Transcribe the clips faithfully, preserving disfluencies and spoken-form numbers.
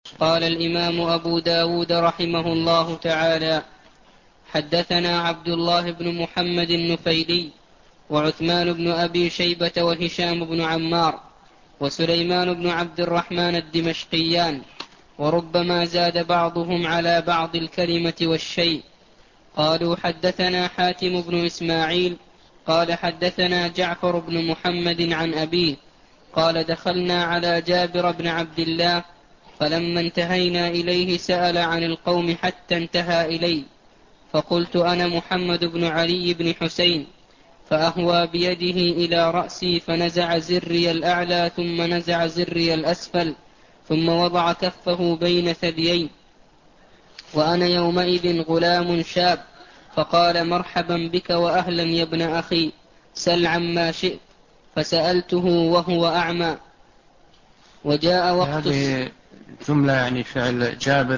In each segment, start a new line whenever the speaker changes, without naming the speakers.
قال الإمام أبو داود رحمه الله تعالى: حدثنا عبد الله بن محمد النفيلي وعثمان بن أبي شيبة وهشام بن عمار وسليمان بن عبد الرحمن الدمشقيان، وربما زاد بعضهم على بعض الكلمة والشيء. قالوا: حدثنا حاتم بن إسماعيل قال حدثنا جعفر بن محمد عن أبيه قال: دخلنا على جابر بن عبد الله، فلما انتهينا إليه سأل عن القوم حتى انتهى إلي، فقلت: أنا محمد بن علي بن حسين، فأهوى بيده إلى رأسي فنزع زري الأعلى ثم نزع زري الأسفل، ثم وضع كفه بين ثديي، وأنا يومئذ غلام شاب، فقال: مرحبا بك وأهلا يا ابن أخي، سل عما شئت. فسألته وهو أعمى. وجاء وقت
هذه جملة يعني فعل جابر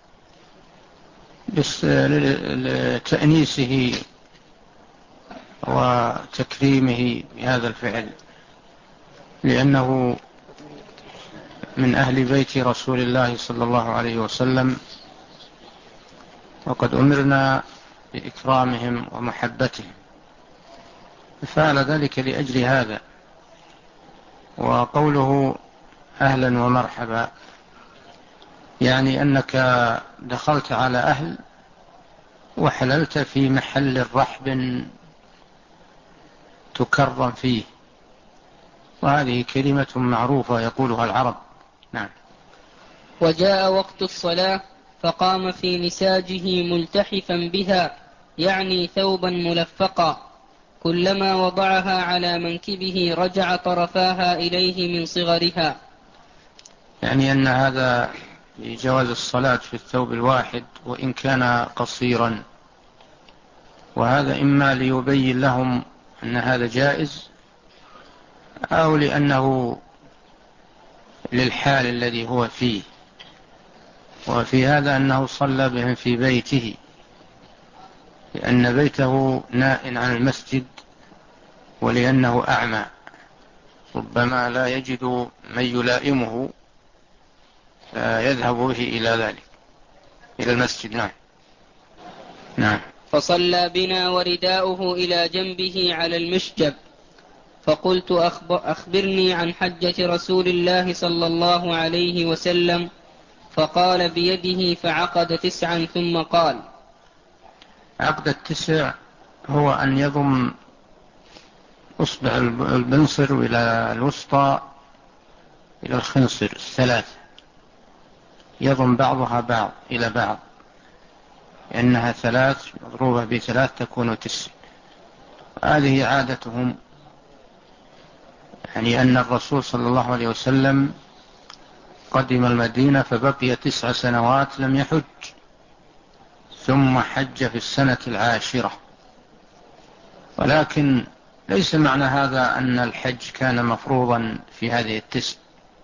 بس لتأنيسه وتكريمه بهذا الفعل، لأنه من أهل بيت رسول الله صلى الله عليه وسلم، وقد أمرنا بإكرامهم ومحبتهم، فعل ذلك لأجل هذا. وقوله أهلا ومرحبا يعني أنك دخلت على أهل وحللت في محل رحب تكرم فيه، وهذه كلمة معروفة يقولها العرب. نعم.
وجاء وقت الصلاة فقام في نساجه ملتحفا بها، يعني ثوبا ملفقا، كلما وضعها على منكبه رجع طرفاها إليه من صغرها.
يعني أن هذا جواز الصلاة في الثوب الواحد وإن كان قصيرا، وهذا إما ليبين لهم أن هذا جائز، أو لأنه للحال الذي هو فيه. وفي هذا أنه صلى بهم في بيته، لأن بيته نائٍ عن المسجد، ولأنه أعمى ربما لا يجد من يلائمه يذهب به إلى ذلك إلى المسجد. نعم. نعم.
فصلى بنا ورداؤه إلى جنبه على المشجب. فقلت: أخبرني عن حجة رسول الله صلى الله عليه وسلم. فقال بيده فعقد تسعا ثم قال:
عقد التسع هو أن يضم أصبع البنصر إلى الوسطى إلى الخنصر الثلاث، يضم بعضها بعض إلى بعض، لأنها ثلاث مضروبة بثلاث تكون تسع. هذه عادتهم، يعني أن الرسول صلى الله عليه وسلم قدم المدينة فبقي تسع سنوات لم يحج، ثم حج في السنة العاشرة. ولكن ليس معنى هذا أن الحج كان مفروضا في هذه التسع،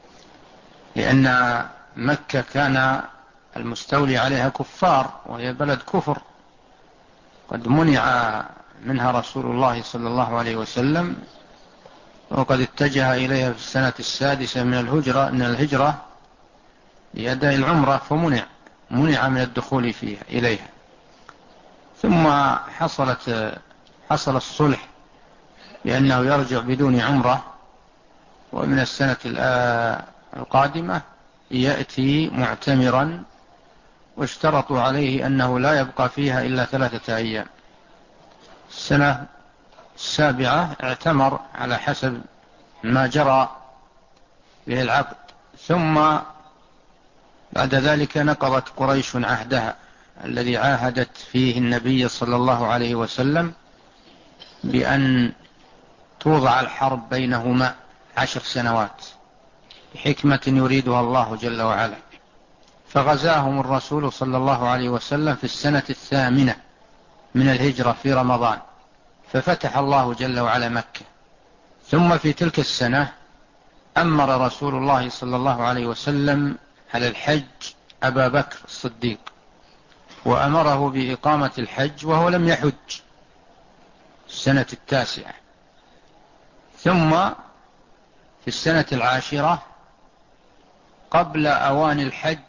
لأن مكة كان المستولي عليها كفار، وهي بلد كفر، قد منع منها رسول الله صلى الله عليه وسلم، وقد اتجه إليها في السنة السادسة من الهجرة من الهجرة لأداء العمرة، فمنع منع من الدخول فيها إليها. ثم حصلت حصل الصلح لأنه يرجع بدون عمرة، ومن السنة القادمة يأتي معتمرا، واشترطوا عليه أنه لا يبقى فيها إلا ثلاثة أيام. السنة السابعة اعتمر على حسب ما جرى به العقد، ثم بعد ذلك نقضت قريش عهدها الذي عاهدت فيه النبي صلى الله عليه وسلم بأن توضع الحرب بينهما عشر سنوات بحكمة يريدها الله جل وعلا. فغزاهم الرسول صلى الله عليه وسلم في السنة الثامنة من الهجرة في رمضان، ففتح الله جل وعلا مكة. ثم في تلك السنة أمر رسول الله صلى الله عليه وسلم على الحج أبا بكر الصديق، وأمره بإقامة الحج وهو لم يحج السنة التاسعة. ثم في السنة العاشرة قبل أوان الحج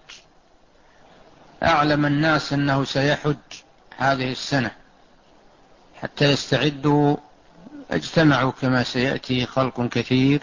أعلم الناس أنه سيحج هذه السنة حتى يستعدوا. اجتمعوا كما سيأتي خلق كثير،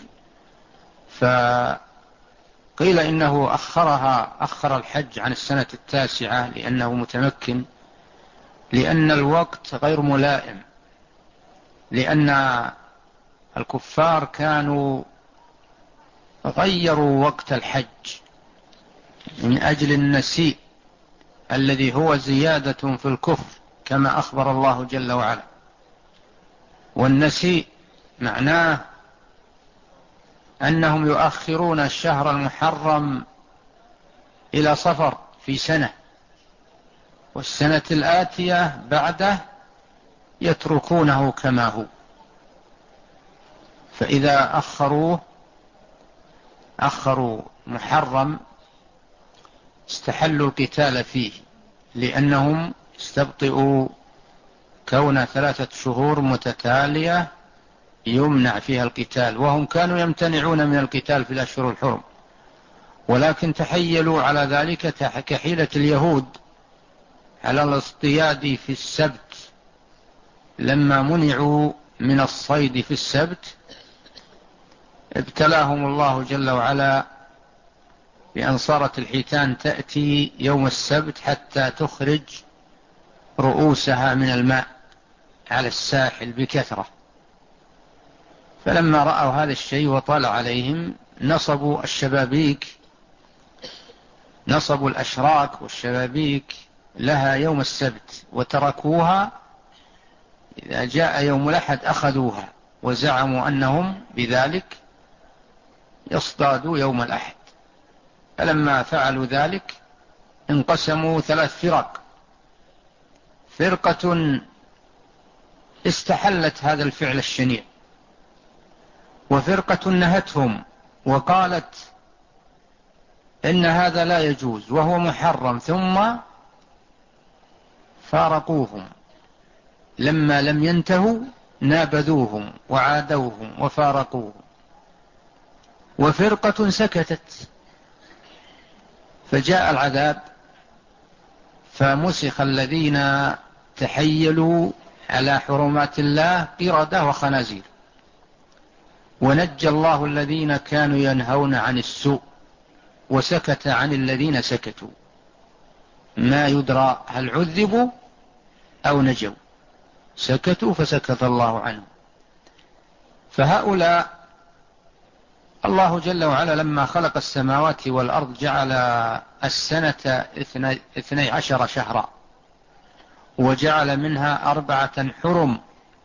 فقيل إنه أخرها أخر الحج عن السنة التاسعة لأنه متمكن، لأن الوقت غير ملائم، لأن الكفار كانوا غيروا وقت الحج من أجل النسيء الذي هو زيادة في الكفر كما أخبر الله جل وعلا. والنسيء معناه أنهم يؤخرون الشهر المحرم إلى صفر في سنة، والسنة الآتية بعده يتركونه كما هو. فإذا أخروه أخروا محرم استحلوا القتال فيه، لأنهم استبطئوا كون ثلاثة شهور متتالية يمنع فيها القتال، وهم كانوا يمتنعون من القتال في الأشهر الحرم، ولكن تحيلوا على ذلك كحيلة اليهود على الاصطياد في السبت. لما منعوا من الصيد في السبت ابتلاهم الله جل وعلا بأن صارت الحيتان تأتي يوم السبت حتى تخرج رؤوسها من الماء على الساحل بكثرة. فلما رأوا هذا الشيء وطال عليهم نصبوا الشبابيك، نصبوا الأشراك والشبابيك لها يوم السبت، وتركوها إذا جاء يوم الأحد أخذوها، وزعموا أنهم بذلك يصطادوا يوم الأحد. فلما فعلوا ذلك انقسموا ثلاث فرق: فرقة استحلت هذا الفعل الشنيع، وفرقة نهتهم وقالت إن هذا لا يجوز وهو محرم، ثم فارقوهم. لما لم ينتهوا نابذوهم وعادوهم وفارقوهم. وفرقة سكتت، فجاء العذاب فمسخ الذين تحيلوا على حرمات الله قردة وخنازير، ونجى الله الذين كانوا ينهون عن السوء وسكت عن الذين سكتوا. ما يدرى هل عذبوا أو نجوا، سكتوا فسكت الله عنهم. فهؤلاء الله جل وعلا لما خلق السماوات والأرض جعل السنة اثني عشر شهرا، وجعل منها أربعة حرم،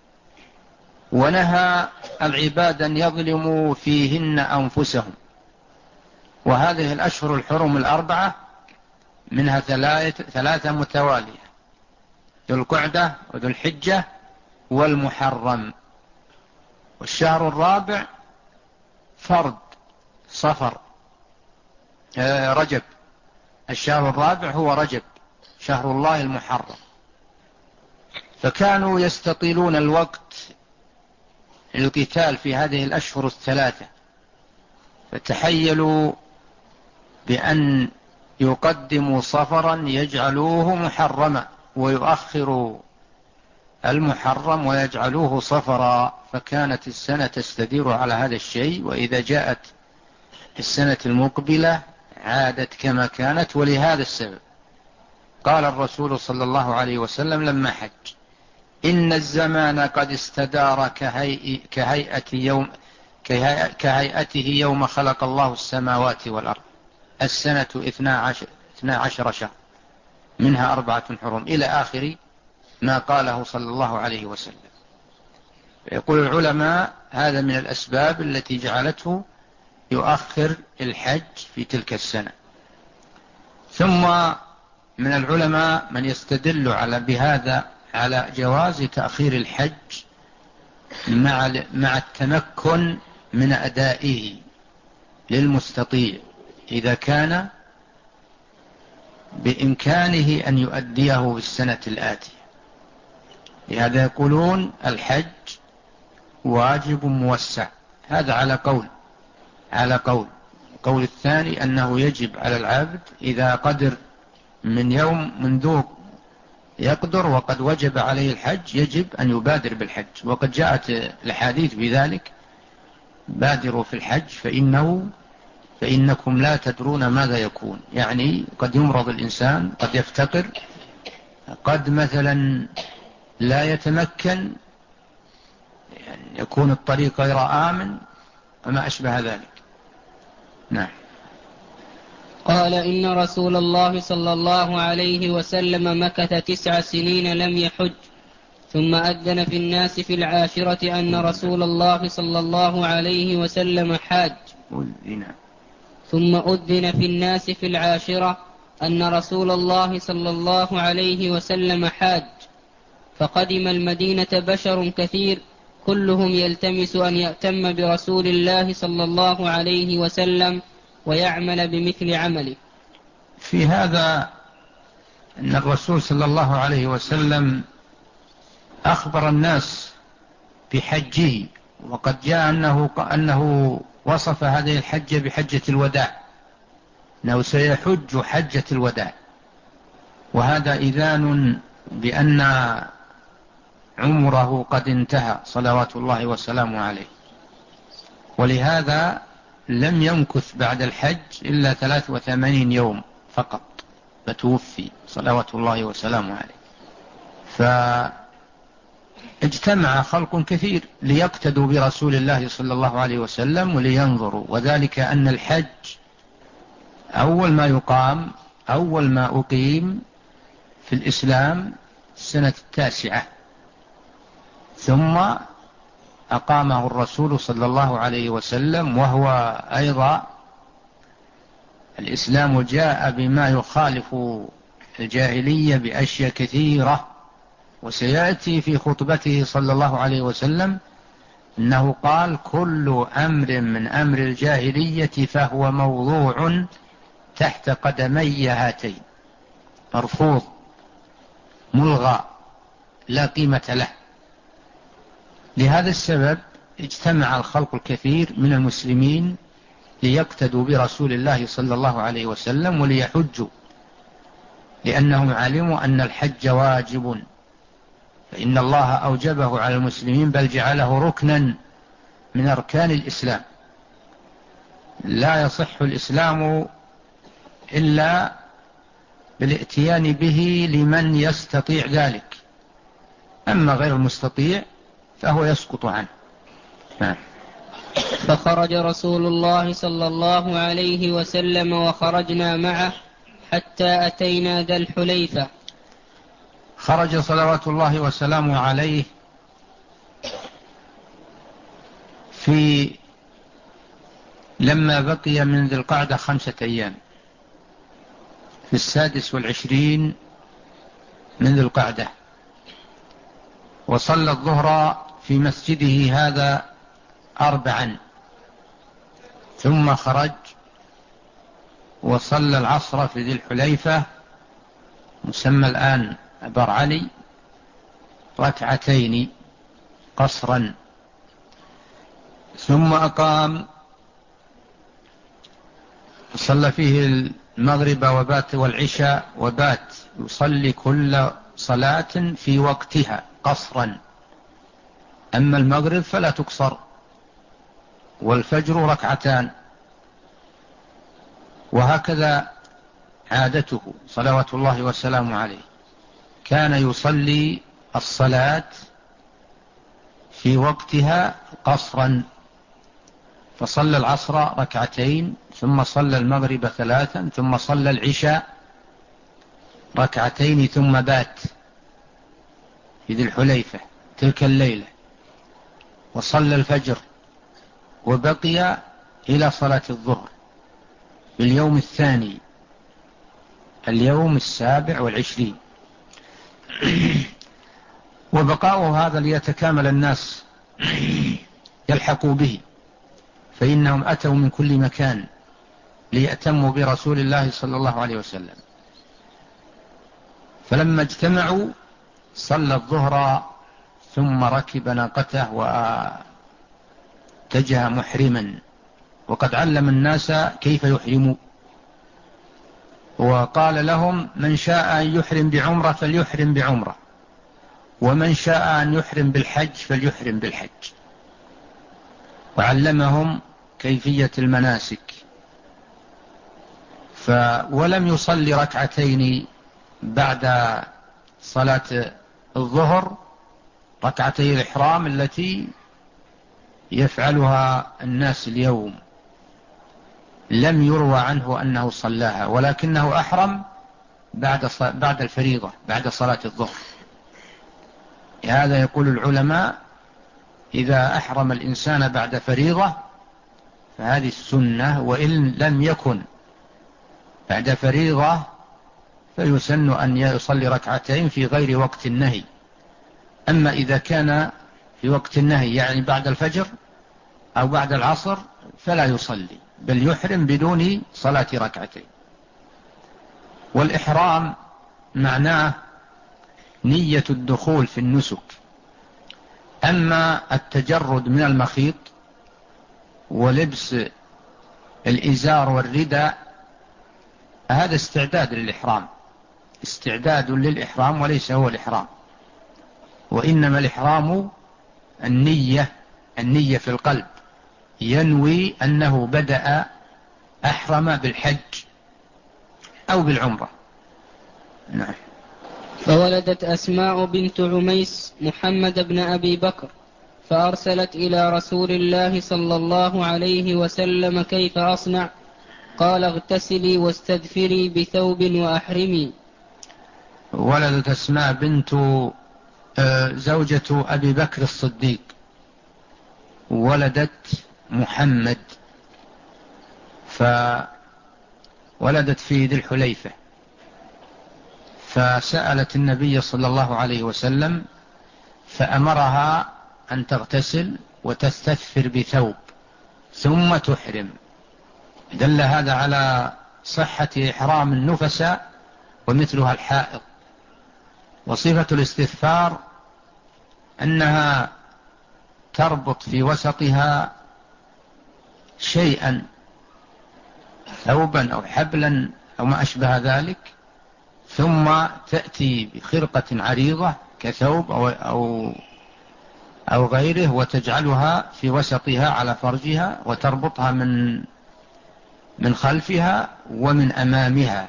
ونهى العباد أن يظلموا فيهن أنفسهم. وهذه الأشهر الحرم الأربعة منها ثلاثة متوالية: ذو القعدة وذو الحجة والمحرم. والشهر الرابع فرد صفر آه رجب. الشهر الرابع هو رجب، شهر الله المحرم. فكانوا يستطيلون الوقت للقتال في هذه الأشهر الثلاثة، فتحيلوا بأن يقدموا صفرا يجعلوه محرما، ويؤخروا المحرم ويجعلوه صفرا، فكانت السنة تستدير على هذا الشيء. وإذا جاءت السنة المقبلة عادت كما كانت. ولهذا السبب قال الرسول صلى الله عليه وسلم لما حج: إن الزمان قد استدار كهيئ كهيئة يوم كهيئته يوم خلق الله السماوات والأرض. السنة اثنا عشر, اثنا عشر شهر منها أربعة حرم، إلى آخر ما قاله صلى الله عليه وسلم. يقول العلماء هذا من الأسباب التي جعلته يؤخر الحج في تلك السنة. ثم من العلماء من يستدل على بهذا على جواز تأخير الحج مع مع التمكن من أدائه للمستطيع، إذا كان بإمكانه أن يؤديه بالسنة الآتية. لهذا يقولون الحج واجب موسع. هذا على قول على قول القول الثاني أنه يجب على العبد إذا قدر من يوم منذ يقدر وقد وجب عليه الحج يجب أن يبادر بالحج، وقد جاءت الحديث بذلك: بادروا في الحج فإنه فإنكم لا تدرون ماذا يكون. يعني قد يمرض الإنسان، قد يفتقر، قد مثلا لا يتمكن، يعني يكون الطريق غير آمن وما أشبه ذلك. نعم.
قال إن رسول الله صلى الله عليه وسلم مكث تسع سنين لم يحج، ثم أذن في الناس في العاشرة أن رسول الله صلى الله عليه وسلم حاج. ثم أذن في الناس في العاشرة أن رسول الله صلى الله عليه وسلم حاج، فقدم المدينة بشر كثير كلهم يلتمس أن يأتم برسول الله صلى الله عليه وسلم ويعمل بمثل عمله.
في هذا أن الرسول صلى الله عليه وسلم أخبر الناس بحجه، وقد جاء أنه, أنه وصف هذه الحجة بحجة الوداع، أنه سيحج حجة الوداع، وهذا إذان بأن عمره قد انتهى صلوات الله وسلامه عليه، ولهذا لم يمكث بعد الحج إلا ثلاث وثمانين يوم فقط فتوفي صلوات الله وسلامه عليه. فاجتمع خلق كثير ليقتدوا برسول الله صلى الله عليه وسلم ولينظروا، وذلك أن الحج أول ما يقام أول ما أقيم في الإسلام السنة التاسعة، ثم أقامه الرسول صلى الله عليه وسلم، وهو أيضا الإسلام جاء بما يخالف الجاهلية بأشياء كثيرة، وسيأتي في خطبته صلى الله عليه وسلم أنه قال: كل أمر من أمر الجاهلية فهو موضوع تحت قدمي هاتين، مرفوض ملغى لا قيمة له. لهذا السبب اجتمع الخلق الكثير من المسلمين ليقتدوا برسول الله صلى الله عليه وسلم وليحجوا، لأنهم علموا أن الحج واجب، فإن الله أوجبه على المسلمين، بل جعله ركنا من أركان الإسلام. لا يصح الإسلام إلا بالاتيان به لمن يستطيع ذلك، أما غير المستطيع فهو يسقط عنه.
فخرج رسول الله صلى الله عليه وسلم وخرجنا معه حتى أتينا ذا الحليفة.
خرج صلوات الله وسلامه عليه في لما بقي من ذي القعدة خمسة أيام، في السادس والعشرين من ذي القعدة، وصلى الظهر في مسجده هذا أربعا، ثم خرج وصلى العصر في ذي الحليفة مسمى الآن أبر علي ركعتين قصرا، ثم أقام صلى فيه المغرب وبات والعشاء، وبات يصلي كل صلاة في وقتها قصرا، أما المغرب فلا تقصر، والفجر ركعتان، وهكذا عادته صلوات الله وسلامه عليه، كان يصلي الصلاة في وقتها قصرا، فصلى العصر ركعتين، ثم صلى المغرب ثلاثا، ثم صلى العشاء ركعتين، ثم بات في ذي الحليفة تلك الليلة، وصلى الفجر، وبقي إلى صلاة الظهر في اليوم الثاني اليوم السابع والعشرين. وبقاؤه هذا ليتكامل الناس يلحقوا به، فإنهم أتوا من كل مكان ليأتموا برسول الله صلى الله عليه وسلم. فلما اجتمعوا صلى الظهر، ثم ركب ناقته واتجه محرما وقد علم الناس كيف يحرموا، وقال لهم من شاء أن يحرم بعمرة فليحرم بعمرة، ومن شاء أن يحرم بالحج فليحرم بالحج، وعلمهم كيفية المناسك. ف ولم يصلي ركعتين بعد صلاة الظهر، ركعتي الإحرام التي يفعلها الناس اليوم، لم يروى عنه أنه صلاها، ولكنه أحرم بعد بعد الفريضة، بعد صلاة الظهر. هذا يقول العلماء إذا أحرم الإنسان بعد فريضة فهذه السنة، وإن لم يكن بعد فريضة فيسن أن يصلي ركعتين في غير وقت النهي. أما إذا كان في وقت النهي يعني بعد الفجر أو بعد العصر فلا يصلي، بل يحرم بدون صلاة ركعتين. والإحرام معناه نية الدخول في النسك. أما التجرد من المخيط ولبس الإزار والرداء هذا استعداد للإحرام، استعداد للإحرام وليس هو الإحرام، وإنما الإحرام النية، النية في القلب، ينوي أنه بدأ أحرم بالحج أو بالعمرة. نعم.
فولدت أسماء بنت عميس محمد بن أبي بكر، فأرسلت إلى رسول الله صلى الله عليه وسلم كيف أصنع؟ قال اغتسلي واستدفري بثوب وأحرمي.
ولدت أسماء بنت زوجة أبي بكر الصديق، ولدت محمد، فولدت في ذي الحليفة، فسألت النبي صلى الله عليه وسلم فأمرها أن تغتسل وتستثفر بثوب ثم تحرم. دل هذا على صحة إحرام النفساء ومثلها الحائض. وصفة الاستثفار أنها تربط في وسطها شيئا، ثوبا أو حبلا أو ما أشبه ذلك، ثم تأتي بخرقة عريضة كثوب أو, أو, أو غيره وتجعلها في وسطها على فرجها وتربطها من من خلفها ومن أمامها.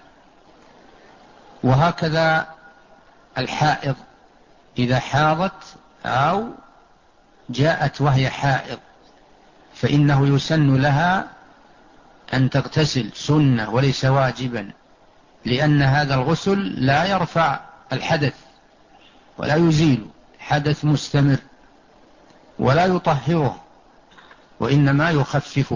وهكذا الحائض إذا حاضت أو جاءت وهي حائض فإنه يسن لها أن تغتسل سنة وليس واجبا، لأن هذا الغسل لا يرفع الحدث ولا يزيل، حدث مستمر، ولا يطهره وإنما يخففه.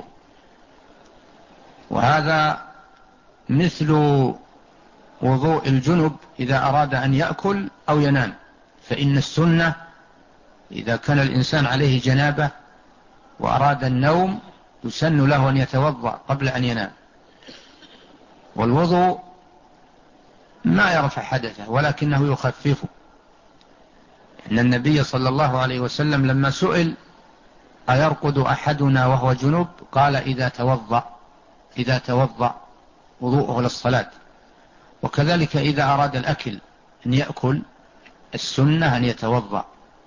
وهذا مثل وضوء الجنب إذا أراد أن يأكل أو ينام، فإن السنة إذا كان الإنسان عليه جنابة وأراد النوم يسن له أن يتوضأ قبل أن ينام. والوضوء ما يرفع حدثه ولكنه يخففه. إن النبي صلى الله عليه وسلم لما سئل أيرقد أحدنا وهو جنب قال إذا توضأ، إذا توضأ وضوءه للصلاة. وكذلك إذا أراد الأكل أن يأكل السنة أن يتوضأ.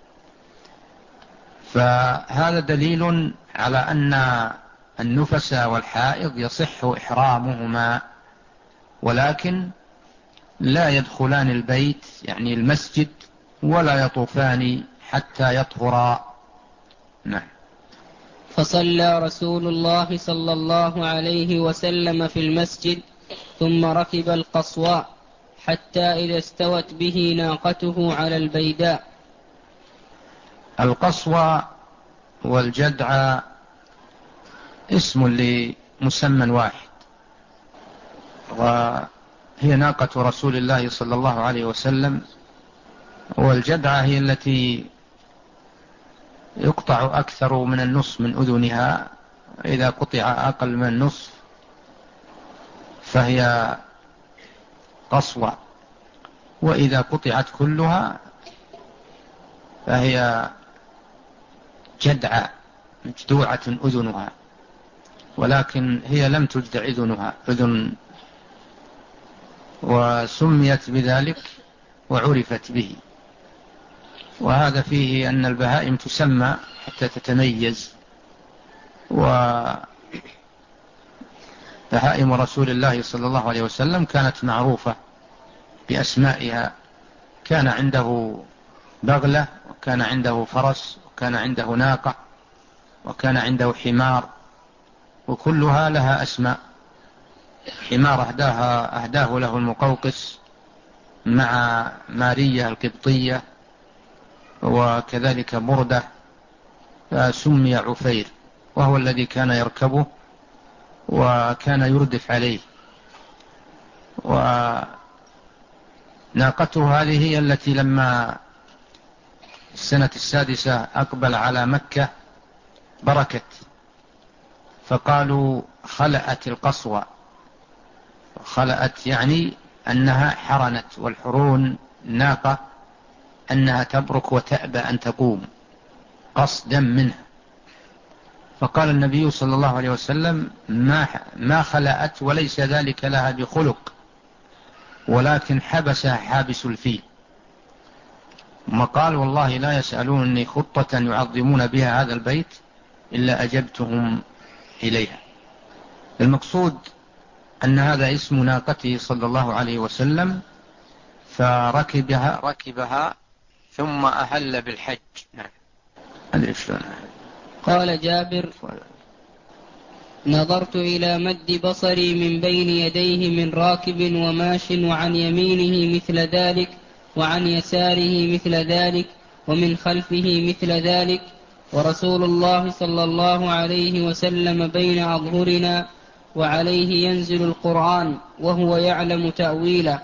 فهذا دليل على أن النفس والحائض يصح إحرامهما، ولكن لا يدخلان البيت يعني المسجد ولا يطوفان حتى يطهرا. نعم.
فصلى رسول الله صلى الله عليه وسلم في المسجد ثم ركب القصواء حتى إذا استوت به ناقته على البيداء.
القصوى والجدع اسم لمسمى واحد، وهي ناقة رسول الله صلى الله عليه وسلم. والجدعة هي التي يقطع أكثر من النصف من أذنها، إذا قطع أقل من النصف فهي قصوى، وإذا قطعت كلها فهي جدعة مجدوعة أذنها. ولكن هي لم تجد أذنها أذن، وسميت بذلك وعرفت به. وهذا فيه أن البهائم تسمى حتى تتميز. وبهائم رسول الله صلى الله عليه وسلم كانت معروفة بأسمائها. كان عنده بغلة، وكان عنده فرس، وكان عنده ناقة، وكان عنده حمار، وكلها لها أسماء. حمار أهداها أهداه له المقوقس مع مارية القبطية، وكذلك بردة، فسمي عفير، وهو الذي كان يركبه وكان يردف عليه. وناقته هذه هي التي لما السنة السادسة أقبل على مكة بركت، فقالوا خلأت القصوى. خلأت يعني أنها حرنت، والحرون ناقة أنها تبرك وتأبى أن تقوم قصدا منها. فقال النبي صلى الله عليه وسلم ما, ما خلأت، وليس ذلك لها بخلق، ولكن حبسها حابس الفيل. ثم قال والله لا يسألونني خطة يعظمون بها هذا البيت إلا أجبتهم إليها. المقصود أن هذا اسم ناقته صلى الله عليه وسلم، فركبها ركبها ثم أهل بالحج.
قال جابر: نظرت إلى مد بصري من بين يديه من راكب وماش، وعن يمينه مثل ذلك، وعن يساره مثل ذلك، ومن خلفه مثل ذلك، ورسول الله صلى الله عليه وسلم بين أظهرنا، وعليه ينزل القرآن وهو يعلم تأويله.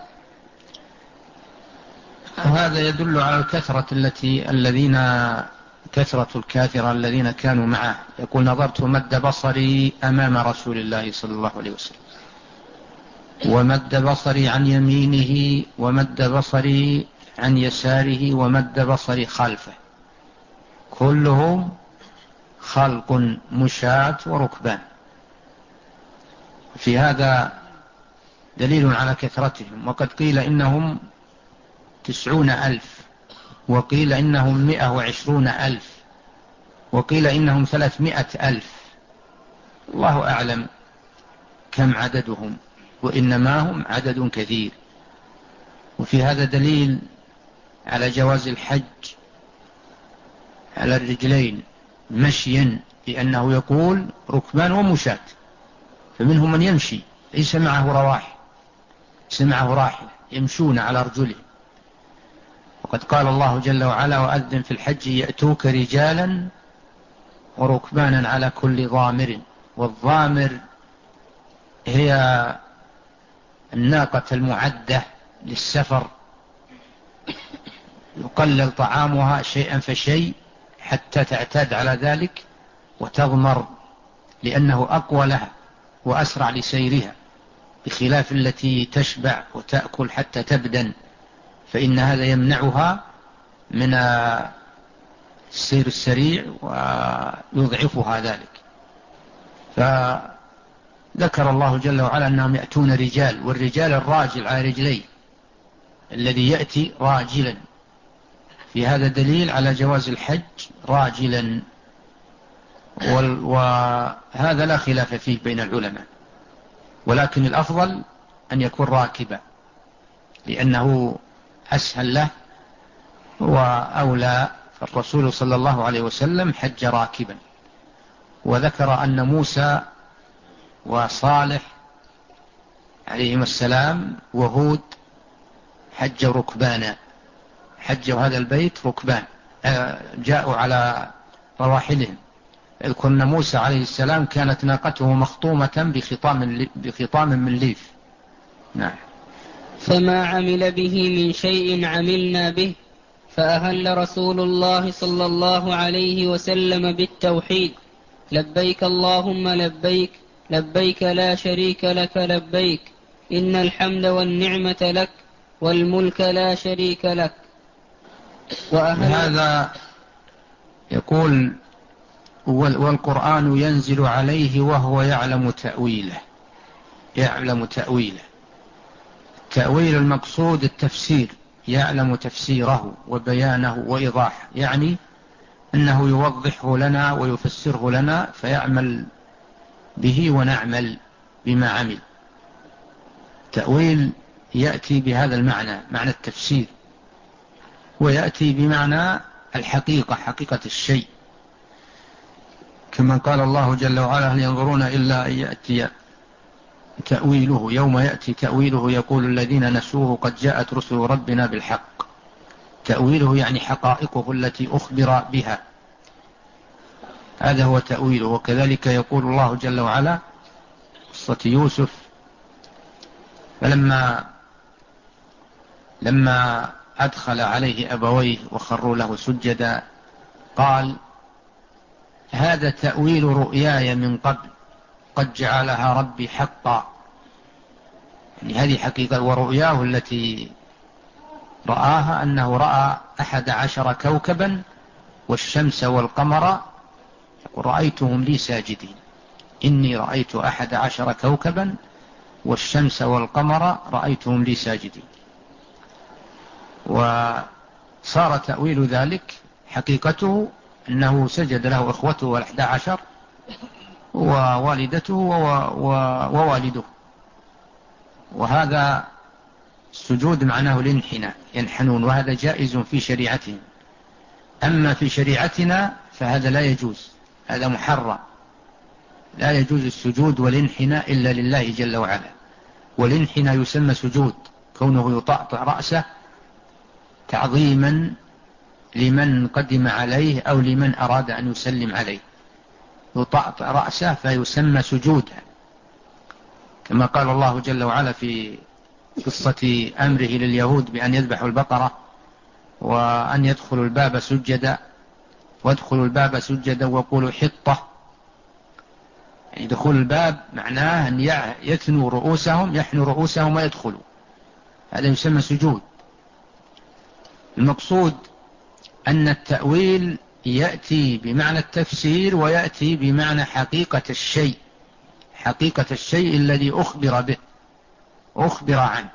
هذا يدل على الكثرة التي الذين كثرة الكاثرة الذين كانوا معه. يقول نظرت مد بصري أمام رسول الله صلى الله عليه وسلم، ومد بصري عن يمينه، ومد بصري عن يساره، ومد بصري خلفه، كلهم خلق مشاة وركبان. في هذا دليل على كثرتهم. وقد قيل إنهم تسعون ألف، وقيل إنهم مئة وعشرون ألف، وقيل إنهم ثلاثمائة ألف، الله أعلم كم عددهم، وإنما هم عدد كثير. وفي هذا دليل على جواز الحج على الرجلين مشيا، لأنه يقول ركبان ومشاة، فمنهم من يمشي ليس معه رواح، ليس معه راحل، يمشون على رجله. وقد قال الله جل وعلا وأذن في الحج يأتوك رجالا وركبانا على كل ضامر. والضامر هي الناقة المعدة للسفر، يقلل طعامها شيئا فشيء حتى تعتاد على ذلك وتضمر، لأنه أقوى لها وأسرع لسيرها، بخلاف التي تشبع وتأكل حتى تبدن، فإن هذا يمنعها من السير السريع ويضعفها ذلك. فذكر الله جل وعلا أنهم يأتون رجال، والرجال الراجل على رجليه، الذي يأتي راجلا. في هذا دليل على جواز الحج راجلا، وهذا لا خلاف فيه بين العلماء، ولكن الأفضل أن يكون راكبا، لأنه أسهل له وأولى. فالرسول صلى الله عليه وسلم حج راكبا. وذكر أن موسى وصالح عليهما السلام وهود حجوا ركبانا، حجوا هذا البيت ركبان، جاءوا على رواحلهم. اذكر أن موسى عليه السلام كانت ناقته مخطومة بخطام, بخطام من ليف. نعم.
فما عمل به من شيء عملنا به، فأهل رسول الله صلى الله عليه وسلم بالتوحيد: لبيك اللهم لبيك، لبيك لا شريك لك لبيك، إن الحمد والنعمة لك والملك لا شريك لك.
وهذا يقول والقرآن ينزل عليه وهو يعلم تأويله يعلم تأويله تأويل المقصود التفسير، يعلم تفسيره وبيانه وإيضاحه، يعني أنه يوضحه لنا ويفسره لنا فيعمل به ونعمل بما عمل. تأويل يأتي بهذا المعنى، معنى التفسير، ويأتي بمعنى الحقيقة، حقيقة الشيء، كما قال الله جل وعلا: هل ينظرون إلا أن يأتي تأويله يوم يأتي تأويله يقول الذين نسوه قد جاءت رسل ربنا بالحق. تأويله يعني حقائقه التي أخبر بها، هذا هو تأويله. وكذلك يقول الله جل وعلا قصة يوسف: فلما لما أدخل عليه أبويه وخروا له سجدا قال: هذا تأويل رؤياي من قبل قد جعلها ربي حقا. يعني هذه حقيقة، ورؤياه التي رآها أنه رأى أحد عشر كوكبا والشمس والقمر رأيتهم لي ساجدين. إني رأيت أحد عشر كوكبا والشمس والقمر رأيتهم لي ساجدين. وصار تأويل ذلك حقيقته أنه سجد له إخوته والأحد عشر ووالدته ووالده، وهذا السجود معناه الانحناء، ينحنون، وهذا جائز في شريعتهم. أما في شريعتنا فهذا لا يجوز، هذا محرم، لا يجوز السجود والانحناء إلا لله جل وعلا. والانحناء يسمى سجود، كونه يطأطئ رأسه تعظيما لمن قدم عليه أو لمن أراد أن يسلم عليه، يطأطئ رأسه فيسمى سجودا، كما قال الله جل وعلا في قصة أمره لليهود بأن يذبحوا البقرة وأن يدخلوا الباب سجدا، وادخلوا الباب سجدا وقولوا حطة. يعني دخول الباب معناه أن يثنوا رؤوسهم، يحنوا رؤوسهم ويدخلوا، هذا يسمى سجود. المقصود أن التأويل يأتي بمعنى التفسير ويأتي بمعنى حقيقة الشيء، حقيقة الشيء الذي أخبر به، أخبر عنه.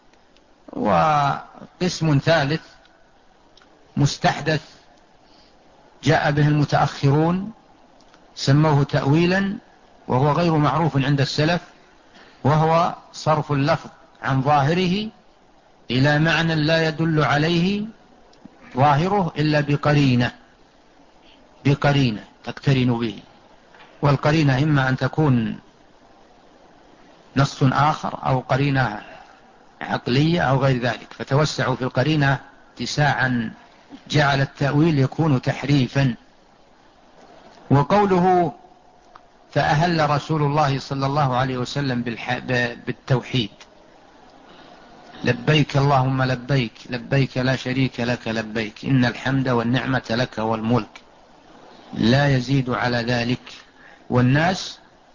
وقسم ثالث مستحدث جاء به المتأخرون سموه تأويلا، وهو غير معروف عند السلف، وهو صرف اللفظ عن ظاهره إلى معنى لا يدل عليه ظاهره إلا بقرينة، بقرينة تقترن به. والقرينة إما أن تكون نص آخر أو قرينة عقلية أو غير ذلك، فتوسعوا في القرينة اتساعا جعل التأويل يكون تحريفا. وقوله فأهل رسول الله صلى الله عليه وسلم بالتوحيد: لبيك اللهم لبيك لبيك لا شريك لك لبيك إن الحمد والنعمة لك والملك لا يزيد على ذلك. والناس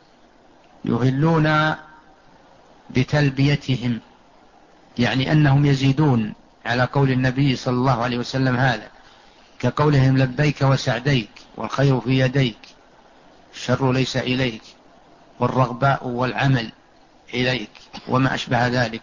يهلون بتلبيتهم، يعني أنهم يزيدون على قول النبي صلى الله عليه وسلم هذا، كقولهم لبيك وسعديك والخير في يديك الشر ليس إليك والرغباء والعمل إليك وما أشبه ذلك.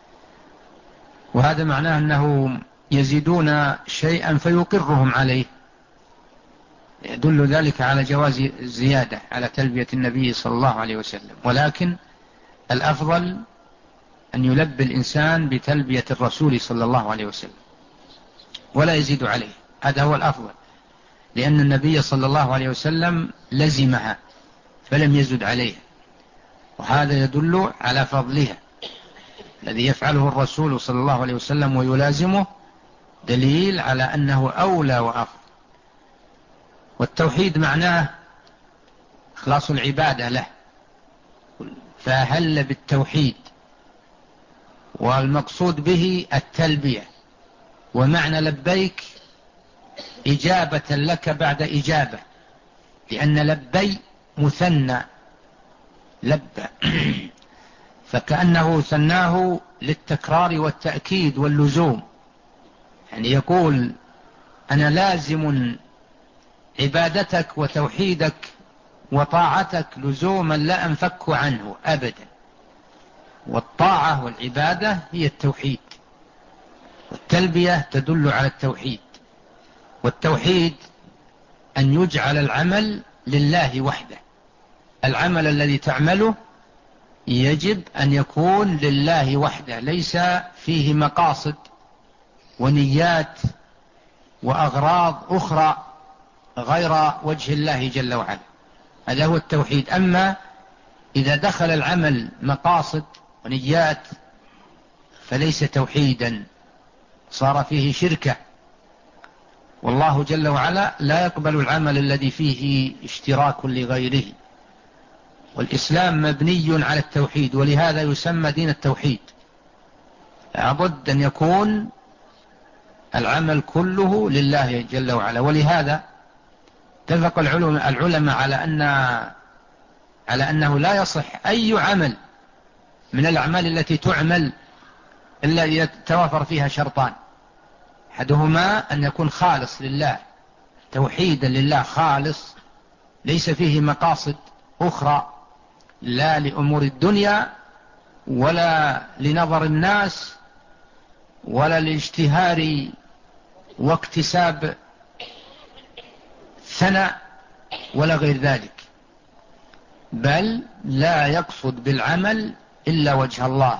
وهذا معناه أنه يزيدون شيئا فيقرهم عليه، يدل ذلك على جواز الزيادة على تلبية النبي صلى الله عليه وسلم. ولكن الأفضل أن يلبي الإنسان بتلبية الرسول صلى الله عليه وسلم ولا يزيد عليه، هذا هو الأفضل، لأن النبي صلى الله عليه وسلم لزمها فلم يزد عليها، وهذا يدل على فضلها. الذي يفعله الرسول صلى الله عليه وسلم ويلازمه دليل على أنه أولى وأفضل. والتوحيد معناه إخلاص العبادة له، فهل بالتوحيد، والمقصود به التلبية. ومعنى لبيك إجابة لك بعد إجابة، لأن لبي مثنى لبى فكأنه ثناه للتكرار والتأكيد واللزوم، يعني يقول أنا لازم عبادتك وتوحيدك وطاعتك لزوما لا أنفك عنه أبدا. والطاعة والعبادة هي التوحيد، والتلبية تدل على التوحيد. والتوحيد أن يجعل العمل لله وحده. العمل الذي تعمله يجب أن يكون لله وحده، ليس فيه مقاصد ونيات وأغراض أخرى غير وجه الله جل وعلا. هذا هو التوحيد. أما إذا دخل العمل مقاصد ونيات فليس توحيدا، صار فيه شركة. والله جل وعلا لا يقبل العمل الذي فيه اشتراك لغيره. والإسلام مبني على التوحيد، ولهذا يسمى دين التوحيد. لابد أن يكون العمل كله لله جل وعلا. ولهذا اتفق العلماء على أن على أنه لا يصح أي عمل من الأعمال التي تعمل إلا إذا توافر فيها شرطان: أحدهما أن يكون خالص لله، توحيدا لله خالص، ليس فيه مقاصد أخرى، لا لأمور الدنيا ولا لنظر الناس ولا لاشتهار واكتساب ثناء ولا غير ذلك، بل لا يقصد بالعمل إلا وجه الله،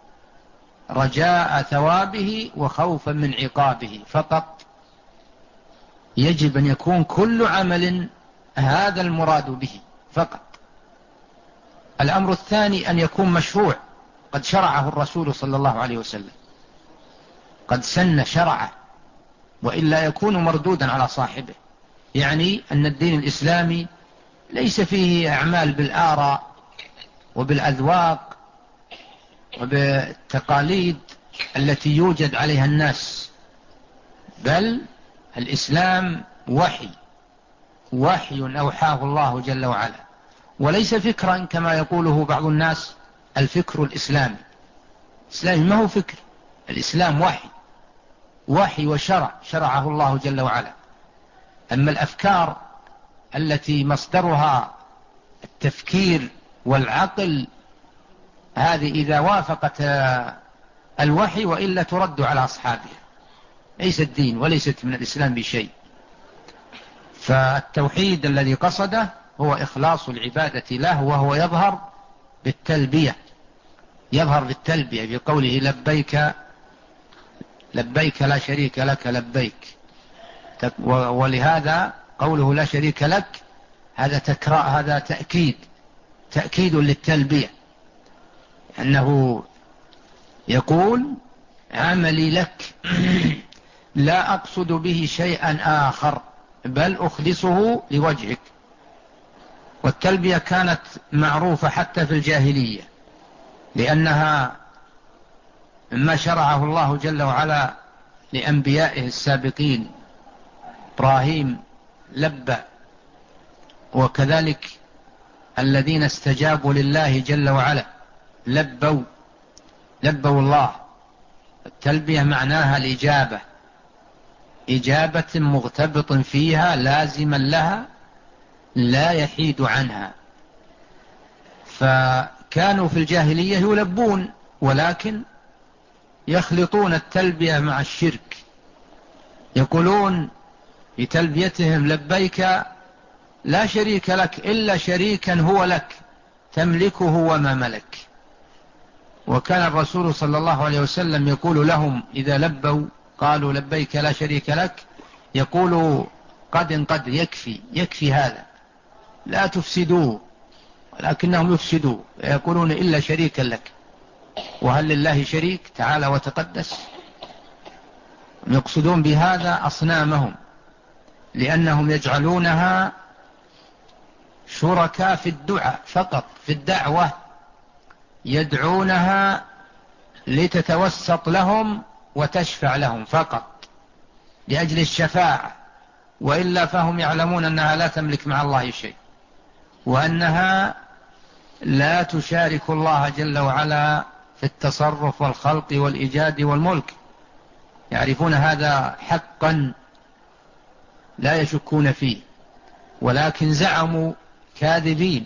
رجاء ثوابه وخوفا من عقابه فقط. يجب أن يكون كل عمل هذا المراد به فقط. الأمر الثاني أن يكون مشروع، قد شرعه الرسول صلى الله عليه وسلم، قد سن شرعه، وإلا يكون مردودا على صاحبه. يعني أن الدين الإسلامي ليس فيه أعمال بالآراء وبالأذواق وبالتقاليد التي يوجد عليها الناس، بل الإسلام وحي، وحي أوحاه الله جل وعلا، وليس فكرا كما يقوله بعض الناس، الفكر الإسلامي. الإسلام ما هو فكر، الإسلام وحي، وحي وشرع شرعه الله جل وعلا. أما الأفكار التي مصدرها التفكير والعقل، هذه إذا وافقت الوحي وإلا ترد على أصحابها، ليست الدين وليست من الإسلام بشيء. فالتوحيد الذي قصده هو إخلاص العبادة له، وهو يظهر بالتلبية، يظهر بالتلبية بقوله لبيك لبيك لا شريك لك لبيك. ولهذا قوله لا شريك لك هذا تكرار، هذا تأكيد، تأكيد للتلبية، أنه يقول عملي لك لا أقصد به شيئا آخر بل أخلصه لوجهك. والتلبية كانت معروفة حتى في الجاهلية، لأنها مما شرعه الله جل وعلا لأنبيائه السابقين. إبراهيم لبى، وكذلك الذين استجابوا لله جل وعلا لبوا لبوا الله. التلبية معناها الإجابة، إجابة مغتبط فيها لازما لها لا يحيد عنها. فكانوا في الجاهلية يلبون، ولكن يخلطون التلبية مع الشرك، يقولون بتلبيتهم لبيك لا شريك لك إلا شريكا هو لك تملكه وما ملك. وكان الرسول صلى الله عليه وسلم يقول لهم إذا لبوا قالوا لبيك لا شريك لك، يقول قد قد يكفي يكفي هذا، لا تفسدوه. ولكنهم يفسدوا، يقولون إلا شريكا لك. وهل لله شريك؟ تعالى وتقدس. يقصدون بهذا أصنامهم، لأنهم يجعلونها شركاء في الدعاء فقط، في الدعوة يدعونها لتتوسط لهم وتشفع لهم فقط لأجل الشفاعة، وإلا فهم يعلمون أنها لا تملك مع الله شيء، وأنها لا تشارك الله جل وعلا في التصرف والخلق والإيجاد والملك. يعرفون هذا حقا لا يشكون فيه. ولكن زعموا كاذبين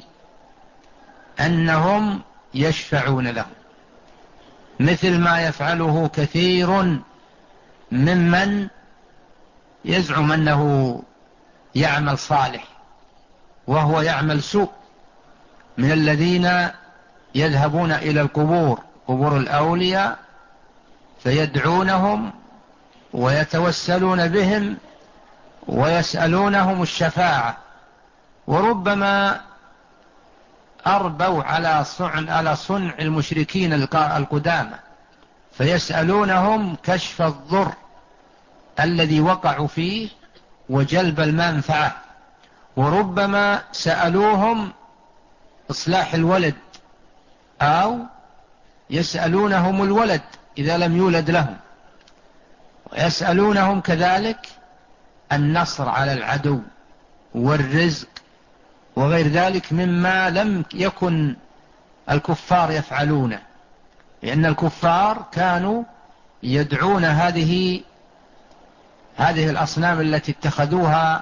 أنهم يشفعون لهم، مثل ما يفعله كثير ممن يزعم أنه يعمل صالح وهو يعمل سوء، من الذين يذهبون إلى القبور، قبور الأولياء، فيدعونهم ويتوسلون بهم ويسألونهم الشفاعة، وربما أربوا على صنع, على صنع المشركين القدامى، فيسألونهم كشف الضر الذي وقعوا فيه وجلب المنفعة، وربما سألوهم إصلاح الولد، أو يسألونهم الولد إذا لم يولد لهم، ويسألونهم كذلك النصر على العدو والرزق وغير ذلك مما لم يكن الكفار يفعلونه، لأن الكفار كانوا يدعون هذه هذه الأصنام التي اتخذوها،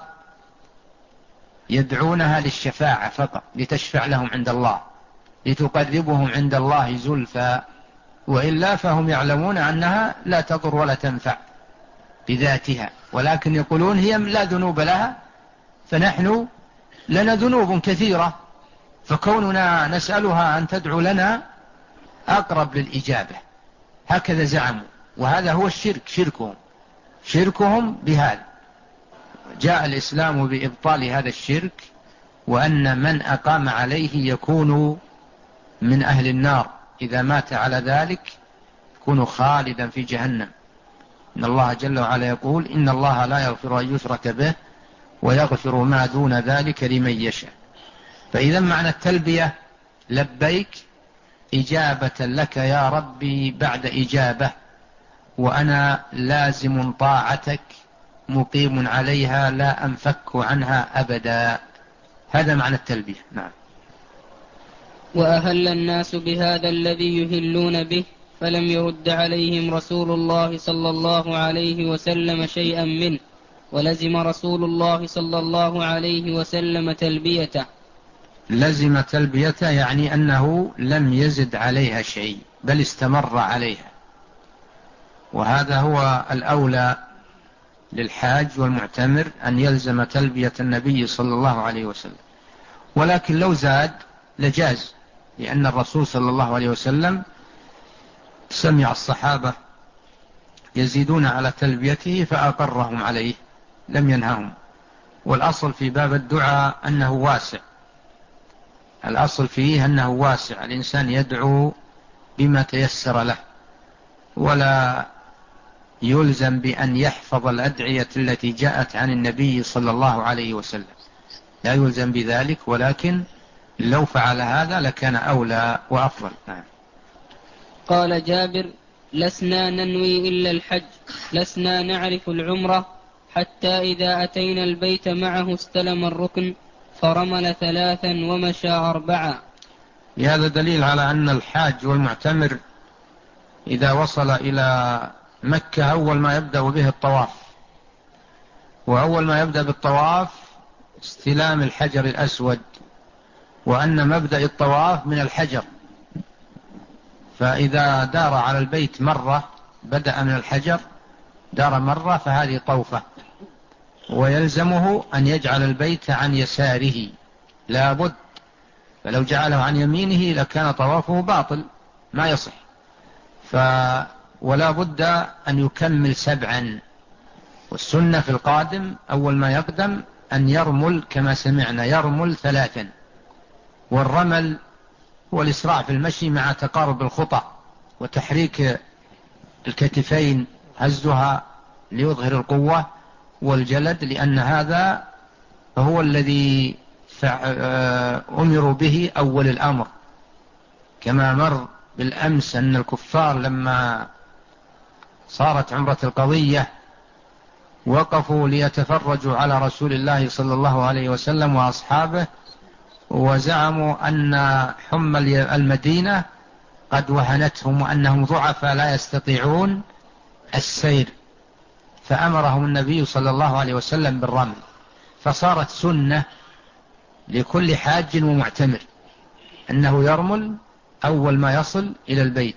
يدعونها للشفاعة فقط، لتشفع لهم عند الله، لتقربهم عند الله زلفى، وإلا فهم يعلمون أنها لا تضر ولا تنفع بذاتها، ولكن يقولون هي لا ذنوب لها، فنحن لنا ذنوب كثيرة، فكوننا نسألها أن تدعو لنا أقرب للإجابة. هكذا زعموا، وهذا هو الشرك، شركهم شركهم بهذا. جاء الإسلام بإبطال هذا الشرك، وأن من أقام عليه يكون من أهل النار، إذا مات على ذلك يكون خالدا في جهنم. إن الله جل وعلا يقول: إن الله لا يغفر أن يشرك به ويغفر ما دون ذلك لمن يشاء. فإذا معنى التلبية لبيك إجابة لك يا ربي بعد إجابة، وأنا لازم طاعتك مقيم عليها لا أنفك عنها أبدا. هذا معنى التلبية. نعم.
وأهل الناس بهذا الذي يهلون به، فلم يرد عليهم رسول الله صلى الله عليه وسلم شيئا منه، ولزم رسول الله صلى الله عليه وسلم تلبيته.
لزم تلبيته يعني أنه لم يزد عليها شيء، بل استمر عليها، وهذا هو الأولى للحاج والمعتمر، أن يلزم تلبية النبي صلى الله عليه وسلم. ولكن لو زاد لجاز، لأن الرسول صلى الله عليه وسلم سمع الصحابة يزيدون على تلبيته فأقرهم عليه، لم ينههم. والأصل في باب الدعاء أنه واسع، الأصل فيه أنه واسع، الإنسان يدعو بما تيسر له، ولا يلزم بأن يحفظ الأدعية التي جاءت عن النبي صلى الله عليه وسلم، لا يلزم بذلك، ولكن لو فعل هذا لكان أولى وأفضل. نعم.
قال جابر: لسنا ننوي إلا الحج، لسنا نعرف العمرة، حتى إذا أتينا البيت معه استلم الركن فرمل ثلاثا ومشى أربعا.
هذا دليل على أن الحاج والمعتمر إذا وصل إلى مكة أول ما يبدأ به الطواف، وأول ما يبدأ بالطواف استلام الحجر الأسود، وأن مبدأ الطواف من الحجر، فإذا دار على البيت مرة بدأ من الحجر، دار مرة فهذه طوفة، ويلزمه أن يجعل البيت عن يساره لا بد، فلو جعله عن يمينه لكان طوافه باطل ما يصح، ف ولا بد أن يكمل سبعا. والسنة في القادم أول ما يقدم أن يرمل كما سمعنا، يرمل ثلاثا، والرمل هو الإسراع في المشي مع تقارب الخطى وتحريك الكتفين، هزها ليظهر القوة والجلد، لأن هذا هو الذي أمروا به أول الأمر، كما مر بالأمس أن الكفار لما صارت عمرة القضية وقفوا ليتفرجوا على رسول الله صلى الله عليه وسلم وأصحابه، وزعموا أن حم المدينة قد وهنتهم وأنهم ضعفاء لا يستطيعون السير، فأمرهم النبي صلى الله عليه وسلم بالرمل، فصارت سنة لكل حاج ومعتمر أنه يرمل أول ما يصل إلى البيت،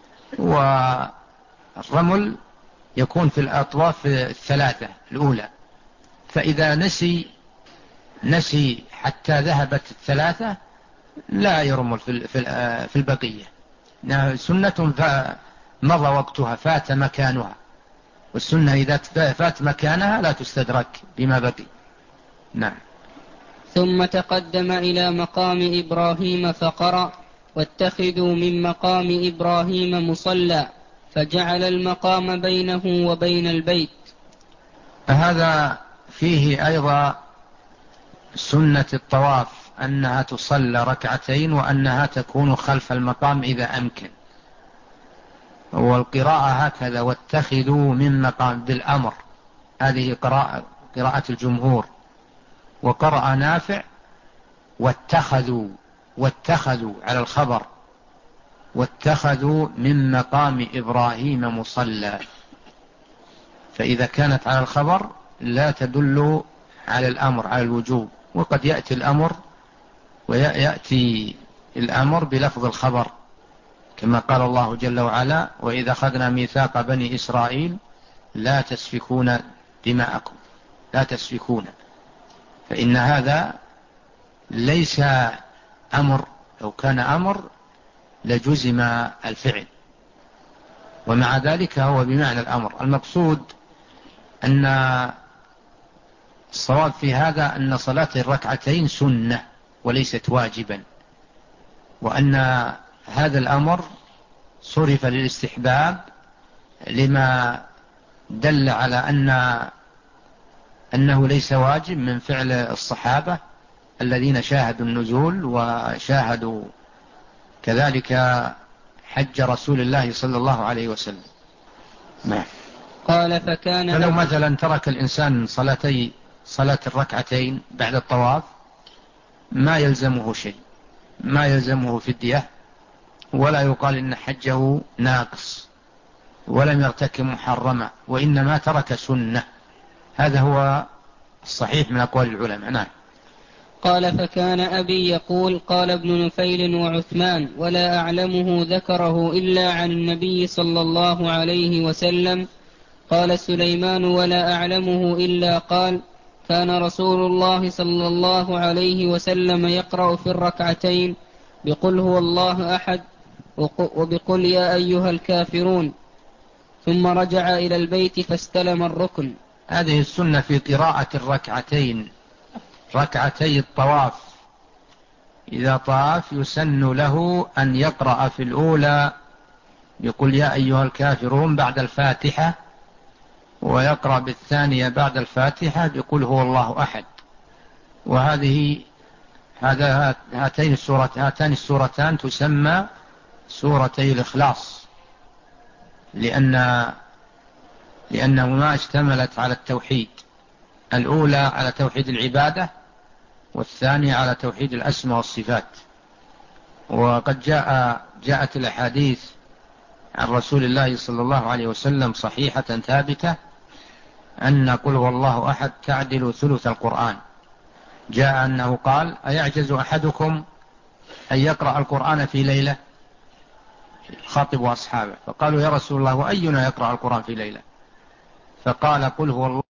والرمل يكون في الأطواف الثلاثة الأولى، فإذا نسي نسي حتى ذهبت الثلاثة لا يرمل في البقية، سنة مضى وقتها فات مكانها، والسنة إذا فات مكانها لا تستدرك بما بقي. نعم.
ثم تقدم إلى مقام إبراهيم فقرأ: واتخذوا من مقام إبراهيم مصلى، فجعل المقام بينه وبين البيت.
هذا فيه أيضا سنة الطواف أنها تصلى ركعتين، وأنها تكون خلف المقام إذا أمكن. والقراءة هكذا: واتخذوا من مقام بالأمر، هذه قراءة, قراءة الجمهور. وقرأ نافع: واتخذوا، واتخذوا على الخبر، واتخذوا من مقام إبراهيم مصلى. فإذا كانت على الخبر لا تدل على الأمر، على الوجوب. وقد يأتي الأمر ويأتي الأمر بلفظ الخبر، كما قال الله جل وعلا: وإذا أخذنا ميثاق بني إسرائيل لا تسفكون دماءكم، لا تسفكون. فإن هذا ليس أمر، لو كان أمر لجزم الفعل، ومع ذلك هو بمعنى الأمر. المقصود أن الصواب في هذا أن صلاة الركعتين سنة وليست واجبا، وأن هذا الأمر صرف للاستحباب لما دل على أن أنه ليس واجب من فعل الصحابة الذين شاهدوا النزول وشاهدوا كذلك حج رسول الله صلى الله عليه وسلم. ما
قال: فكان
فلو مثلا ترك الإنسان صلاتي صلاة الركعتين بعد الطواف ما يلزمه شيء، ما يلزمه فدية، ولا يقال إن حجه ناقص ولم يرتكب محرمة، وإنما ترك سنة. هذا هو الصحيح من أقوال العلماء. نعم.
قال: فكان أبي يقول: قال ابن نفيل وعثمان، ولا أعلمه ذكره إلا عن النبي صلى الله عليه وسلم. قال سليمان: ولا أعلمه إلا قال: كان رسول الله صلى الله عليه وسلم يقرأ في الركعتين بقل هو الله أحد وبقل يا أيها الكافرون، ثم رجع إلى البيت فاستلم الركن.
هذه السنة في قراءة الركعتين، ركعتي الطواف. إذا طاف يسن له أن يقرأ في الأولى بقل يا أيها الكافرون بعد الفاتحة، ويقرأ بالثانية بعد الفاتحة بقل هو الله أحد. وهذه هذا هاتين السورة هاتان السورتان تسمى سورتي الإخلاص، لأن لأنهما اشتملت على التوحيد، الأولى على توحيد العبادة، والثانية على توحيد الأسماء والصفات. وقد جاء جاءت الأحاديث عن رسول الله صلى الله عليه وسلم صحيحة ثابتة أن قل هو الله أحد تعدل ثلث القرآن. جاء أنه قال: أيعجز أحدكم أن يقرأ القرآن في ليلة؟ خاطب أصحابه، فقالوا: يا رسول الله، وأينا يقرأ القرآن في ليلة؟ فقال: قل هو الله.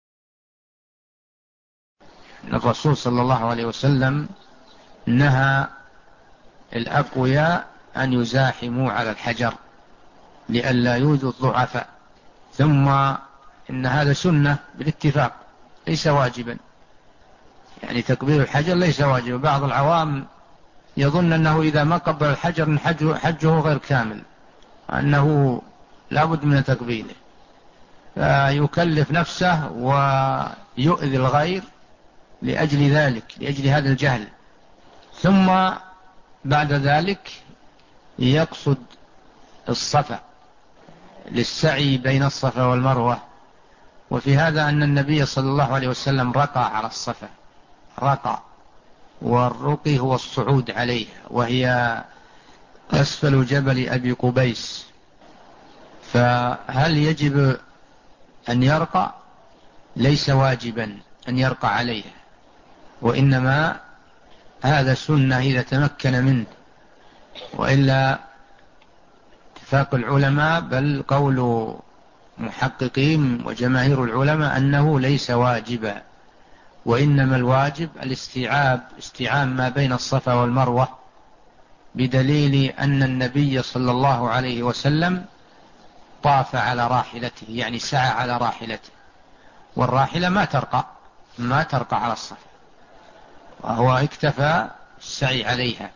الرسول صلى الله عليه وسلم نهى الأقوياء أن يزاحموا على الحجر لئلا يؤذوا الضعفاء. ثم إن هذا سنة بالاتفاق ليس واجبا، يعني تكبير الحجر ليس واجبا. بعض العوام يظن أنه إذا ما قبل الحجر حجه غير كامل، أنه لابد من تقبيله، فيكلف نفسه ويؤذي الغير لأجل ذلك، لأجل هذا الجهل. ثم بعد ذلك يقصد الصفا للسعي بين الصفا والمروة. وفي هذا أن النبي صلى الله عليه وسلم رقى على الصفا، رقى، والرقي هو الصعود عليه، وهي أسفل جبل أبي قبيس. فهل يجب أن يرقى؟ ليس واجبا أن يرقى عليها، وإنما هذا سنة إذا تمكن منه، وإلا اتفاق العلماء بل قول محققين وجماهير العلماء أنه ليس واجبا، وإنما الواجب الاستيعاب، استيعاب ما بين الصفا والمروة، بدليل أن النبي صلى الله عليه وسلم طاف على راحلته، يعني سعى على راحلته، والراحلة ما ترقى ما ترقى على الصفا، وهو اكتفى السعي عليها.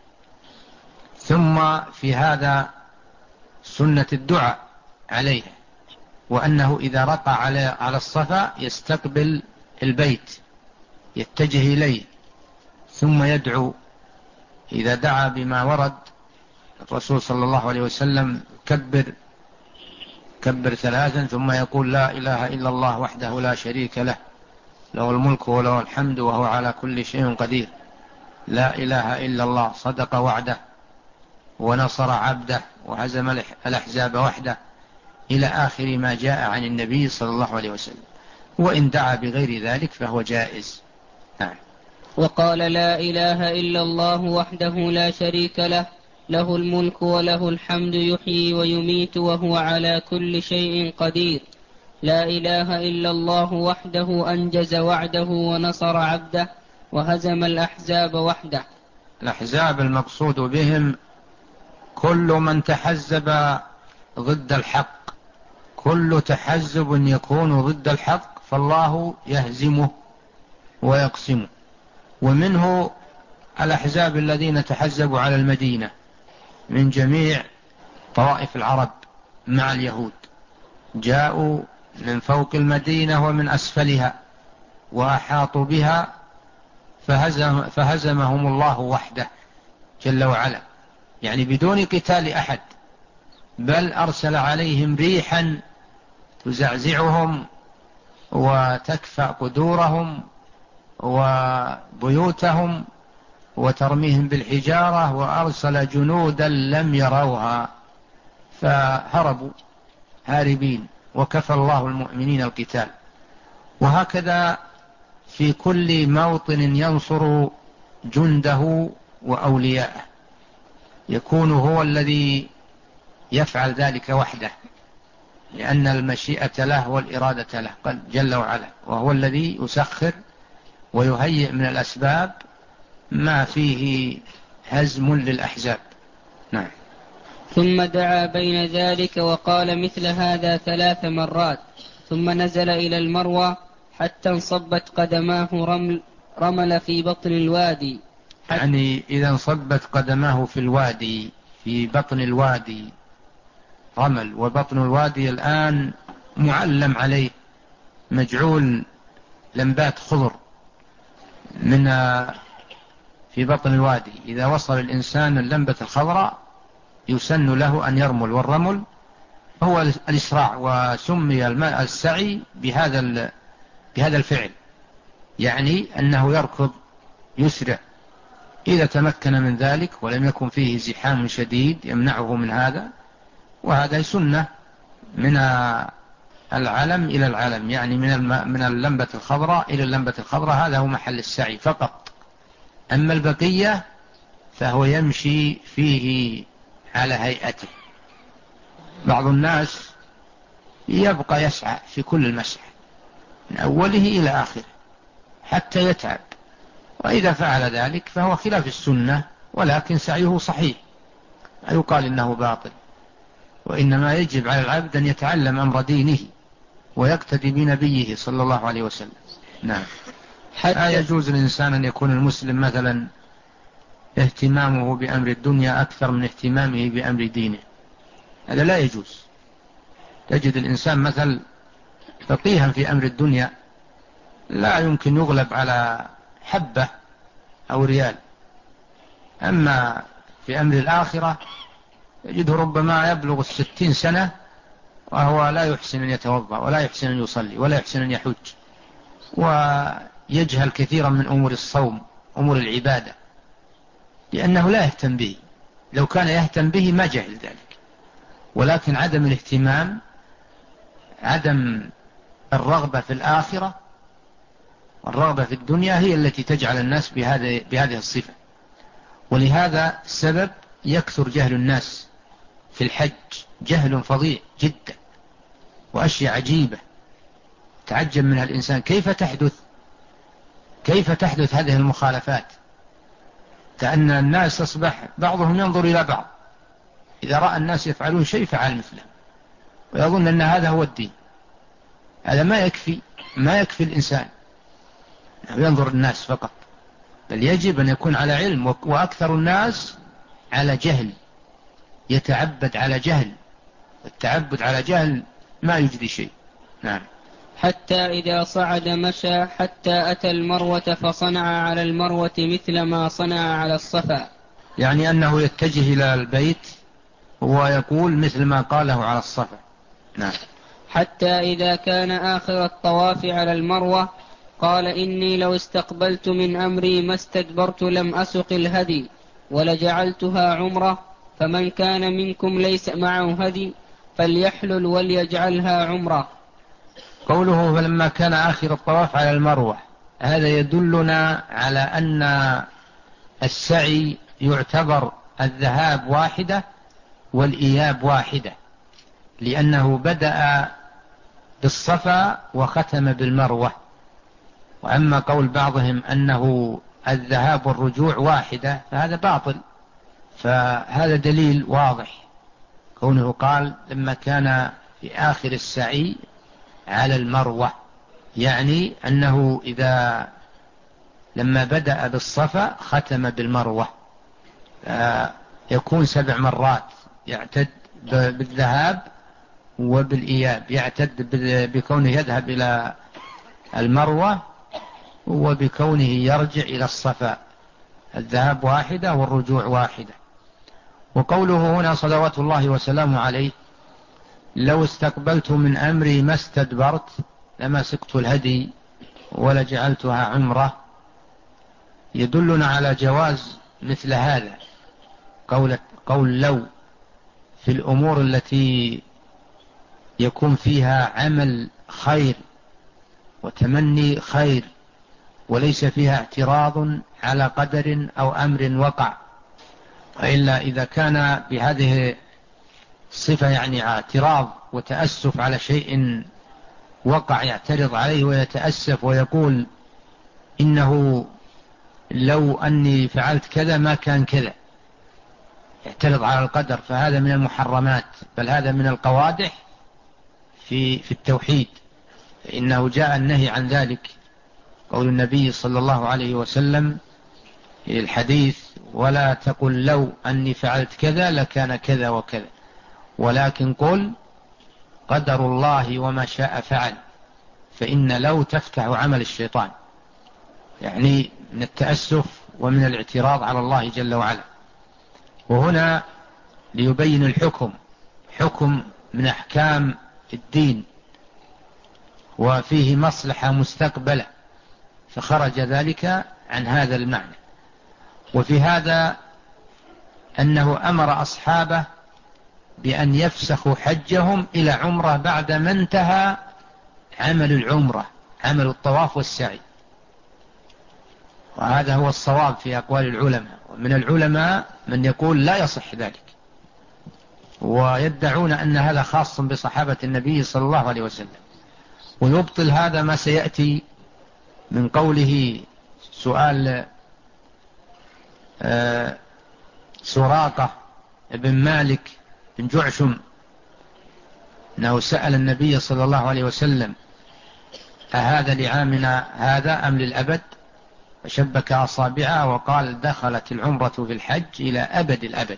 ثم في هذا سنة الدعاء عليها، وأنه إذا رقى على على الصفا يستقبل البيت، يتجه إليه، ثم يدعو. إذا دعا بما ورد الرسول صلى الله عليه وسلم كبر كبر ثلاثا، ثم يقول لا إله إلا الله وحده لا شريك له، له الملك وله الحمد وهو على كل شيء قدير، لا إله إلا الله صدق وعده ونصر عبده وهزم الأحزاب وحده، إلى آخر ما جاء عن النبي صلى الله عليه وسلم. وإن دعا بغير ذلك فهو جائز. نعم.
وقال لا إله إلا الله وحده لا شريك له، له الملك وله الحمد يحيي ويميت وهو على كل شيء قدير. لا إله إلا الله وحده أنجز وعده ونصر عبده وهزم الأحزاب وحده.
الأحزاب المقصود بهم كل من تحزب ضد الحق، كل تحزب يكون ضد الحق فالله يهزمه ويقسمه. ومنه الأحزاب الذين تحزبوا على المدينة من جميع طوائف العرب مع اليهود، جاءوا من فوق المدينة ومن أسفلها وأحاطوا بها، فهزم فهزمهم الله وحده جل وعلا، يعني بدون قتال أحد، بل أرسل عليهم ريحا تزعزعهم وتكفأ قدورهم وبيوتهم وترميهم بالحجارة، وأرسل جنودا لم يروها فهربوا هاربين، وكفى الله المؤمنين القتال. وهكذا في كل موطن ينصر جنده وأولياءه يكون هو الذي يفعل ذلك وحده، لأن المشيئة له والإرادة له قال جل وعلا، وهو الذي يسخر ويهيئ من الأسباب ما فيه هزم للأحزاب. نعم.
ثم دعا بين ذلك وقال مثل هذا ثلاث مرات، ثم نزل إلى المروة حتى انصبت قدماه رمل, رمل في بطن الوادي.
يعني إذا انصبت قدماه في الوادي، في بطن الوادي رمل، وبطن الوادي الآن معلم عليه، مجعول لمبات خضر من في بطن الوادي. إذا وصل الإنسان اللمبة الخضراء يسن له أن يرمل، والرمل هو الإسراع، وسمي الماء السعي بهذا بهذا الفعل، يعني أنه يركض يسرع إذا تمكن من ذلك ولم يكن فيه زحام شديد يمنعه من هذا. وهذا سنة من العلم إلى العلم، يعني من من اللمبة الخضراء إلى اللمبة الخضراء، هذا هو محل السعي فقط. أما البقية فهو يمشي فيه على هيئته. بعض الناس يبقى يسعى في كل المسح من أوله إلى آخره حتى يتعب، وإذا فعل ذلك فهو خلاف السنة، ولكن سعيه صحيح، لا يقال إنه باطل. وإنما يجب على العبد أن يتعلم أمر دينه ويقتدي بنبيه صلى الله عليه وسلم. نعم. لا يجوز للإنسان أن يكون المسلم مثلا اهتمامه بأمر الدنيا أكثر من اهتمامه بأمر دينه، هذا لا يجوز. تجد الإنسان مثل فقيها في أمر الدنيا لا يمكن يغلب على حبة أو ريال، أما في أمر الآخرة يجده ربما يبلغ الستين سنة وهو لا يحسن أن يتوضأ ولا يحسن أن يصلي ولا يحسن أن يحج، ويجهل كثيرا من أمور الصوم أمور العبادة لأنه لا يهتم به. لو كان يهتم به ما جهل ذلك، ولكن عدم الاهتمام، عدم الرغبة في الآخرة والرغبة في الدنيا هي التي تجعل الناس بهذه بهذه الصفة. ولهذا السبب يكثر جهل الناس في الحج، جهل فظيع جدا وأشياء عجيبة تعجب منها الإنسان. كيف تحدث كيف تحدث هذه المخالفات؟ كأن الناس أصبح بعضهم ينظر إلى بعض، إذا رأى الناس يفعلون شيء فعل مثله، ويظن أن هذا هو الدين. هذا ما يكفي ما يكفي الإنسان ينظر الناس فقط، بل يجب أن يكون على علم، وأكثر الناس على جهل، يتعبد على جهل، والتعبد على جهل ما يجدي شيء. نعم.
حتى إذا صعد مشى حتى أتى المروة فصنع على المروة مثل ما صنع على الصفا،
يعني أنه يتجه إلى البيت ويقول مثل ما قاله على الصفا. نعم.
حتى إذا كان آخر الطواف على المروة قال إني لو استقبلت من أمري ما استدبرت لم أسق الهدي ولجعلتها عمرة، فمن كان منكم ليس معه هدي فليحلل وليجعلها عمرة.
قوله فلما كان آخر الطواف على المروة، هذا يدلنا على أن السعي يعتبر الذهاب واحدة والإياب واحدة، لأنه بدأ بالصفا وختم بالمروة. وأما قول بعضهم أنه الذهاب والرجوع واحدة فهذا باطل، فهذا دليل واضح كونه قال لما كان في آخر السعي على المروة، يعني أنه إذا لما بدأ بالصفا ختم بالمروة، يكون سبع مرات، يعتد بالذهاب وبالإياب، يعتد بكونه يذهب إلى المروة وبكونه يرجع إلى الصفا، الذهاب واحدة والرجوع واحدة. وقوله هنا صلوات الله وسلامه عليه لو استقبلت من أمري ما استدبرت لما سقت الهدي ولجعلتها عمرة، يدلنا على جواز مثل هذا، قول, قول لو في الأمور التي يكون فيها عمل خير وتمني خير وليس فيها اعتراض على قدر أو أمر وقع. وإلا إذا كان بهذه الصفة يعني اعتراض وتأسف على شيء وقع يعترض عليه ويتأسف ويقول إنه لو أني فعلت كذا ما كان كذا، يعترض على القدر، فهذا من المحرمات، بل هذا من القوادح في في التوحيد، فإنه جاء النهي عن ذلك. قول النبي صلى الله عليه وسلم في الحديث ولا تقل لو أني فعلت كذا لكان كذا وكذا، ولكن قل قدر الله وما شاء فعل، فإن لو تفتح عمل الشيطان، يعني من التأسف ومن الاعتراض على الله جل وعلا. وهنا ليبين الحكم، حكم من أحكام الدين وفيه مصلحة مستقبلة، فخرج ذلك عن هذا المعنى. وفي هذا أنه أمر أصحابه بأن يفسخوا حجهم إلى عمرة بعد ما انتهى عمل العمرة، عمل الطواف والسعي، وهذا هو الصواب في أقوال العلماء. ومن العلماء من يقول لا يصح ذلك، ويدعون أن هذا خاص بصحابة النبي صلى الله عليه وسلم، ويبطل هذا ما سيأتي من قوله سؤال سراقة بن مالك بن جعشم أنه سأل النبي صلى الله عليه وسلم أهذا لعامنا هذا أم للأبد، فشبك أصابعه وقال دخلت العمرة في الحج إلى أبد الأبد،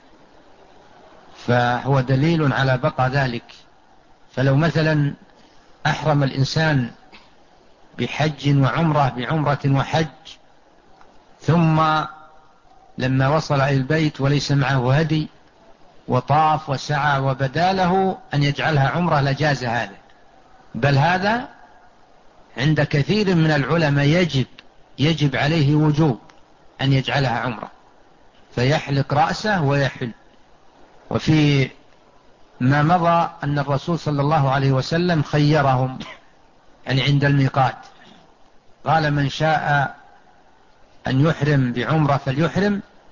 فهو دليل على بقى ذلك. فلو مثلا أحرم الإنسان بحج وعمرة بعمرة وحج، ثم لما وصل إلى البيت وليس معه هدي وطاف وسعى وبدا له أن يجعلها عمرة لجاز هذا، بل هذا عند كثير من العلماء يجب يجب عليه وجوب أن يجعلها عمرة، فيحلق رأسه ويحل. وفي ما مضى أن الرسول صلى الله عليه وسلم خيرهم يعني عند الميقات، قال من شاء أن يحرم بعمرة فليحرم،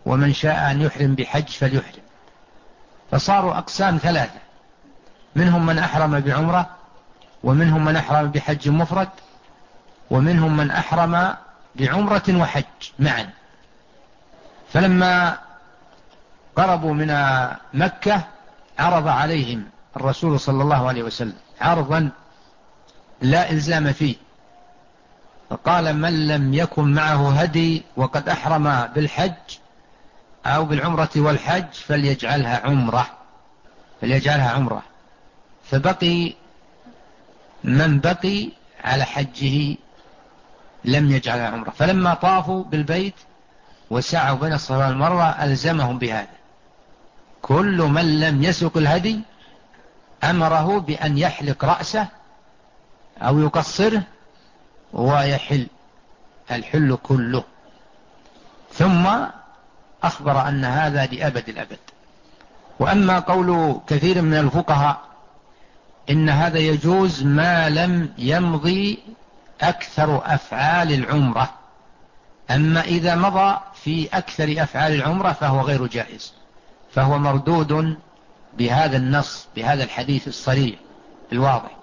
ومن شاء أن يحرم بحج فليحرم. فصاروا أقسام ثلاثة، منهم من أحرم بعمرة، ومنهم من أحرم بحج مفرد، ومنهم من أحرم بعمرة وحج معا. فلما قربوا من مكة عرض عليهم الرسول صلى الله عليه وسلم عرضا لا إلزام فيه، فقال: من لم يكن معه هدي وقد أحرم بالحج أو بالعمرة والحج فليجعلها عمرة فليجعلها عمرة فبقي من بقي على حجه لم يجعلها عمرة. فلما طافوا بالبيت وسعوا بين الصفا والمروة ألزمهم بهذا. كل من لم يسق الهدي أمره بأن يحلق رأسه أو يقصره ويحل الحل كله، ثم أخبر أن هذا لأبد الأبد. وأما قول كثير من الفقهاء إن هذا يجوز ما لم يمضي أكثر أفعال العمرة، أما إذا مضى في أكثر أفعال العمرة فهو غير جائز، فهو مردود بهذا النص، بهذا الحديث الصريح الواضح.